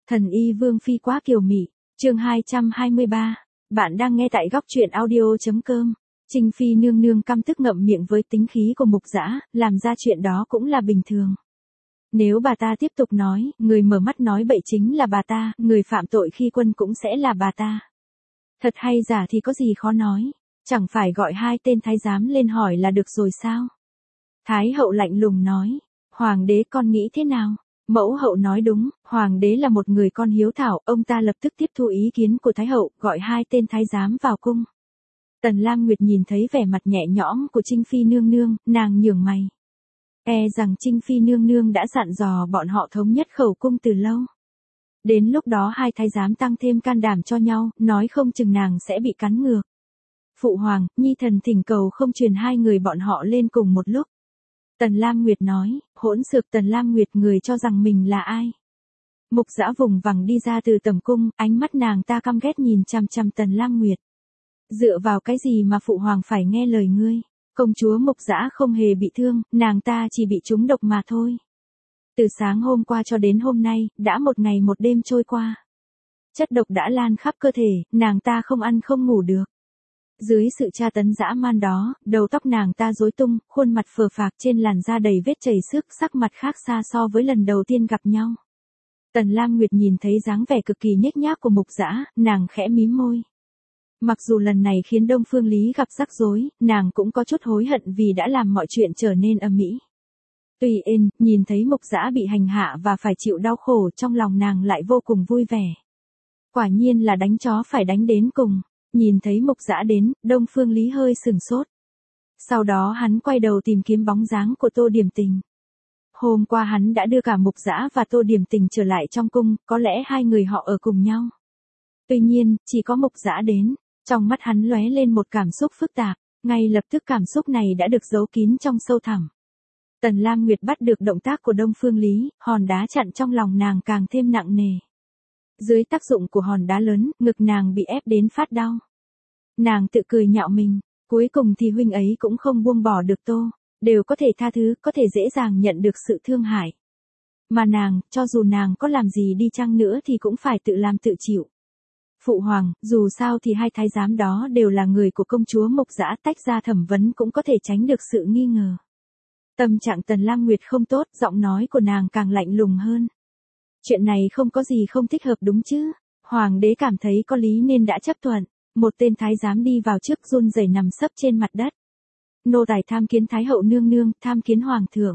Thần y Vương Phi quá kiều mị, chương 223, bạn đang nghe tại góc truyện audio.com. Trinh Phi nương nương căm tức ngậm miệng với tính khí của Mục Dã, làm ra chuyện đó cũng là bình thường. Nếu bà ta tiếp tục nói, người mở mắt nói bậy chính là bà ta, người phạm tội khi quân cũng sẽ là bà ta. Thật hay giả thì có gì khó nói, chẳng phải gọi hai tên thái giám lên hỏi là được rồi sao? Thái hậu lạnh lùng nói, hoàng đế con nghĩ thế nào? Mẫu hậu nói đúng, hoàng đế là một người con hiếu thảo, ông ta lập tức tiếp thu ý kiến của thái hậu, gọi hai tên thái giám vào cung. Tần Lam Nguyệt nhìn thấy vẻ mặt nhẹ nhõm của Trinh Phi nương nương, nàng nhướng mày. Rằng Trinh Phi nương nương đã dặn dò bọn họ thống nhất khẩu cung từ lâu. Đến lúc đó hai thái giám tăng thêm can đảm cho nhau, nói không chừng nàng sẽ bị cắn ngược. Phụ hoàng, nhi thần thỉnh cầu không truyền hai người bọn họ lên cùng một lúc. Tần Lam Nguyệt nói, hỗn xược. Tần Lam Nguyệt người cho rằng mình là ai? Mục Dã vùng vằng đi ra từ tầm cung, ánh mắt nàng ta căm ghét nhìn chằm chằm Tần Lam Nguyệt. Dựa vào cái gì mà phụ hoàng phải nghe lời ngươi? Công chúa Mục Dã không hề bị thương, nàng ta chỉ bị trúng độc mà thôi. Từ sáng hôm qua cho đến hôm nay, đã một ngày một đêm trôi qua. Chất độc đã lan khắp cơ thể, nàng ta không ăn không ngủ được. Dưới sự tra tấn dã man đó, đầu tóc nàng ta rối tung, khuôn mặt phờ phạc, trên làn da đầy vết chảy xước, sắc mặt khác xa so với lần đầu tiên gặp nhau. Tần Lam Nguyệt nhìn thấy dáng vẻ cực kỳ nhếch nhác của Mục Dã, nàng khẽ mím môi. Mặc dù lần này khiến Đông Phương Lý gặp rắc rối, nàng cũng có chút hối hận vì đã làm mọi chuyện trở nên ầm ĩ. Tuy nhiên, nhìn thấy Mục Dã bị hành hạ và phải chịu đau khổ, trong lòng nàng lại vô cùng vui vẻ. Quả nhiên là đánh chó phải đánh đến cùng. Nhìn thấy Mục Dã đến, Đông Phương Lý hơi sửng sốt. Sau đó hắn quay đầu tìm kiếm bóng dáng của Tô Điểm Tình. Hôm qua hắn đã đưa cả Mục Dã và Tô Điểm Tình trở lại trong cung, có lẽ hai người họ ở cùng nhau. Tuy nhiên, chỉ có Mục Dã đến, trong mắt hắn lóe lên một cảm xúc phức tạp, ngay lập tức cảm xúc này đã được giấu kín trong sâu thẳm. Tần Lam Nguyệt bắt được động tác của Đông Phương Lý, hòn đá chặn trong lòng nàng càng thêm nặng nề. Dưới tác dụng của hòn đá lớn, ngực nàng bị ép đến phát đau. Nàng tự cười nhạo mình, cuối cùng thì huynh ấy cũng không buông bỏ được Tô, đều có thể tha thứ, có thể dễ dàng nhận được sự thương hại. Mà nàng, cho dù nàng có làm gì đi chăng nữa thì cũng phải tự làm tự chịu. Phụ hoàng, dù sao thì hai thái giám đó đều là người của công chúa Mục Dã, tách ra thẩm vấn cũng có thể tránh được sự nghi ngờ. Tâm trạng Tần Lam Nguyệt không tốt, giọng nói của nàng càng lạnh lùng hơn. Chuyện này không có gì không thích hợp đúng chứ? Hoàng đế cảm thấy có lý nên đã chấp thuận. Một tên thái giám đi vào trước run rẩy nằm sấp trên mặt đất. Nô tài tham kiến thái hậu nương nương, tham kiến hoàng thượng.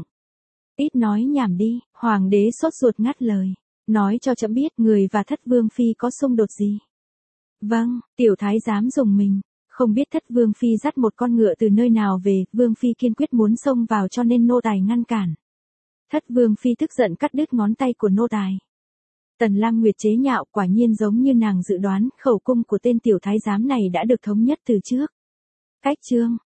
Ít nói nhảm đi, hoàng đế sốt ruột ngắt lời. Nói cho trẫm biết người và Thất Vương Phi có xung đột gì. Vâng, tiểu thái giám dùng mình. Không biết Thất Vương Phi dắt một con ngựa từ nơi nào về, Vương Phi kiên quyết muốn xông vào cho nên nô tài ngăn cản. Thất Vương Phi tức giận cắt đứt ngón tay của nô tài. Tần Lam Nguyệt chế nhạo, quả nhiên giống như nàng dự đoán, khẩu cung của tên tiểu thái giám này đã được thống nhất từ trước. Cách chương,